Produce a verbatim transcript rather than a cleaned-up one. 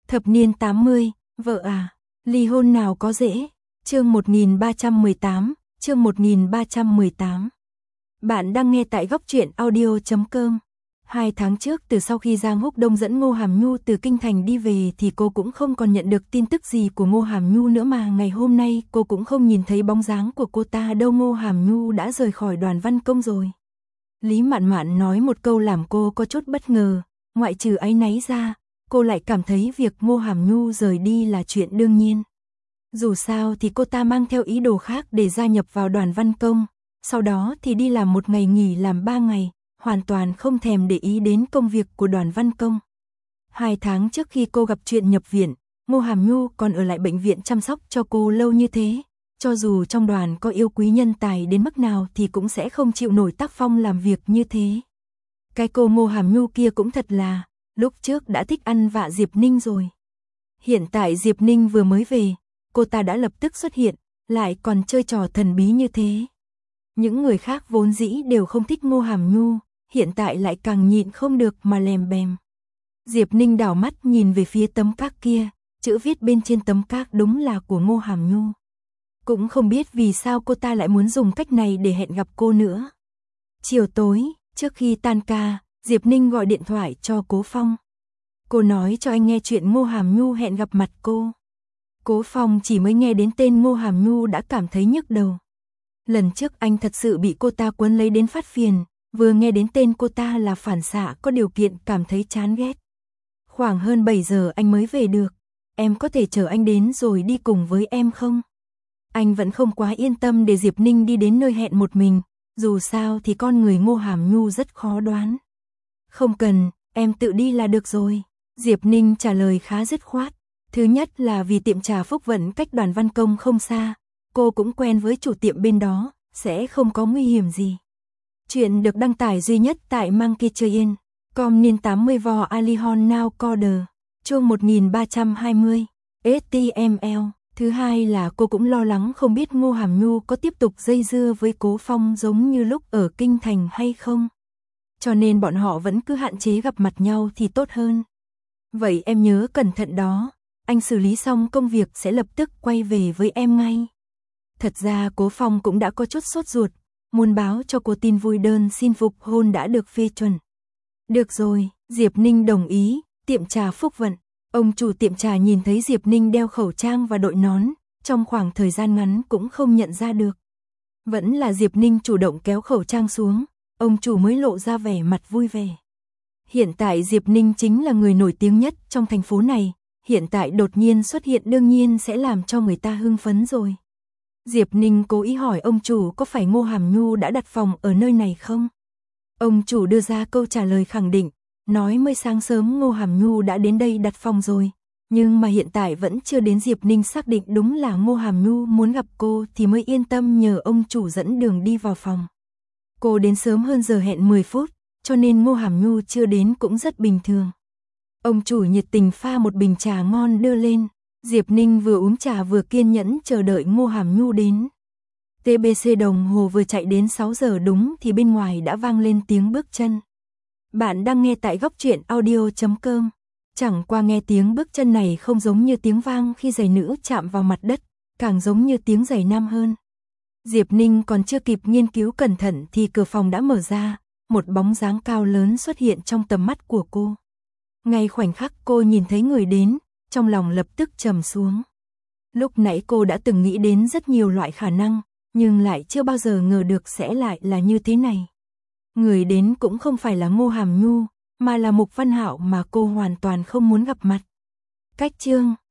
Thập niên tám mươi, vợ à, ly hôn nào có dễ. Chương một nghìn ba trăm mười tám, chương một nghìn ba trăm mười tám. Bạn đang nghe tại góc truyện audio chấm com. Hai tháng trước, từ sau khi Giang Húc Đông dẫn Ngô Hàm Nhu từ Kinh Thành đi về thì cô cũng không còn nhận được tin tức gì của Ngô Hàm Nhu nữa, mà ngày hôm nay cô cũng không nhìn thấy bóng dáng của cô ta đâu. Ngô Hàm Nhu đã rời khỏi Đoàn Văn Công rồi. Lý Mạn Mạn nói một câu làm cô có chút bất ngờ, ngoại trừ áy náy ra, cô lại cảm thấy việc Ngô Hàm Nhu rời đi là chuyện đương nhiên. Dù sao thì cô ta mang theo ý đồ khác để gia nhập vào Đoàn Văn Công, sau đó thì đi làm một ngày nghỉ làm ba ngày, hoàn toàn không thèm để ý đến công việc của Đoàn Văn Công. Hai tháng trước khi cô gặp chuyện nhập viện, Ngô Hàm Nhu còn ở lại bệnh viện chăm sóc cho cô lâu như thế. Cho dù trong đoàn có yêu quý nhân tài đến mức nào thì cũng sẽ không chịu nổi tác phong làm việc như thế. Cái cô Ngô Hàm Nhu kia cũng thật là, lúc trước đã thích ăn vạ Diệp Ninh rồi. Hiện tại Diệp Ninh vừa mới về, cô ta đã lập tức xuất hiện, lại còn chơi trò thần bí như thế. Những người khác vốn dĩ đều không thích Ngô Hàm Nhu, hiện tại lại càng nhịn không được mà lèm bèm. Diệp Ninh đảo mắt nhìn về phía tấm các kia, chữ viết bên trên tấm các đúng là của Ngô Hàm Nhu. Cũng không biết vì sao cô ta lại muốn dùng cách này để hẹn gặp cô nữa. Chiều tối, trước khi tan ca, Diệp Ninh gọi điện thoại cho Cố Phong. Cô nói cho anh nghe chuyện Ngô Hàm Nhu hẹn gặp mặt cô. Cố Phong chỉ mới nghe đến tên Ngô Hàm Nhu đã cảm thấy nhức đầu. Lần trước anh thật sự bị cô ta quấn lấy đến phát phiền, vừa nghe đến tên cô ta là phản xạ có điều kiện cảm thấy chán ghét. Khoảng hơn bảy giờ anh mới về được, em có thể chở anh đến rồi đi cùng với em không? Anh vẫn không quá yên tâm để Diệp Ninh đi đến nơi hẹn một mình, dù sao thì con người Ngô Hàm Nhu rất khó đoán. Không cần, em tự đi là được rồi. Diệp Ninh trả lời khá dứt khoát. Thứ nhất là vì tiệm trà Phúc Vận cách Đoàn Văn Công không xa, cô cũng quen với chủ tiệm bên đó, sẽ không có nguy hiểm gì. Chuyện được đăng tải duy nhất tại Monkey Train, com niên tám mươi vò Alihon Now Coder, chương một nghìn ba trăm hai mươi, ếch ti em eo. Thứ hai là cô cũng lo lắng không biết Ngô Hàm Nhu có tiếp tục dây dưa với Cố Phong giống như lúc ở Kinh Thành hay không. Cho nên bọn họ vẫn cứ hạn chế gặp mặt nhau thì tốt hơn. Vậy em nhớ cẩn thận đó, anh xử lý xong công việc sẽ lập tức quay về với em ngay. Thật ra Cố Phong cũng đã có chút sốt ruột, muốn báo cho cô tin vui đơn xin phục hôn đã được phê chuẩn. Được rồi, Diệp Ninh đồng ý, tiệm trà Phúc Vận. Ông chủ tiệm trà nhìn thấy Diệp Ninh đeo khẩu trang và đội nón, trong khoảng thời gian ngắn cũng không nhận ra được. Vẫn là Diệp Ninh chủ động kéo khẩu trang xuống, ông chủ mới lộ ra vẻ mặt vui vẻ. Hiện tại Diệp Ninh chính là người nổi tiếng nhất trong thành phố này, hiện tại đột nhiên xuất hiện đương nhiên sẽ làm cho người ta hưng phấn rồi. Diệp Ninh cố ý hỏi ông chủ có phải Ngô Hàm Nhu đã đặt phòng ở nơi này không? Ông chủ đưa ra câu trả lời khẳng định, nói mới sáng sớm Ngô Hàm Nhu đã đến đây đặt phòng rồi, nhưng mà hiện tại vẫn chưa đến. Diệp Ninh xác định đúng là Ngô Hàm Nhu muốn gặp cô thì mới yên tâm nhờ ông chủ dẫn đường đi vào phòng. Cô đến sớm hơn giờ hẹn mười phút, cho nên Ngô Hàm Nhu chưa đến cũng rất bình thường. Ông chủ nhiệt tình pha một bình trà ngon đưa lên, Diệp Ninh vừa uống trà vừa kiên nhẫn chờ đợi Ngô Hàm Nhu đến. tê bê xê đồng hồ vừa chạy đến sáu giờ đúng thì bên ngoài đã vang lên tiếng bước chân. Bạn đang nghe tại góc truyện audio chấm com. Chẳng qua nghe tiếng bước chân này không giống như tiếng vang khi giày nữ chạm vào mặt đất, càng giống như tiếng giày nam hơn. Diệp Ninh còn chưa kịp nghiên cứu cẩn thận thì cửa phòng đã mở ra, một bóng dáng cao lớn xuất hiện trong tầm mắt của cô. Ngay khoảnh khắc cô nhìn thấy người đến, trong lòng lập tức trầm xuống. Lúc nãy cô đã từng nghĩ đến rất nhiều loại khả năng, nhưng lại chưa bao giờ ngờ được sẽ lại là như thế này. Người đến cũng không phải là Ngô Hàm Nhu, mà là Mục Văn Hạo mà cô hoàn toàn không muốn gặp mặt. Cách chương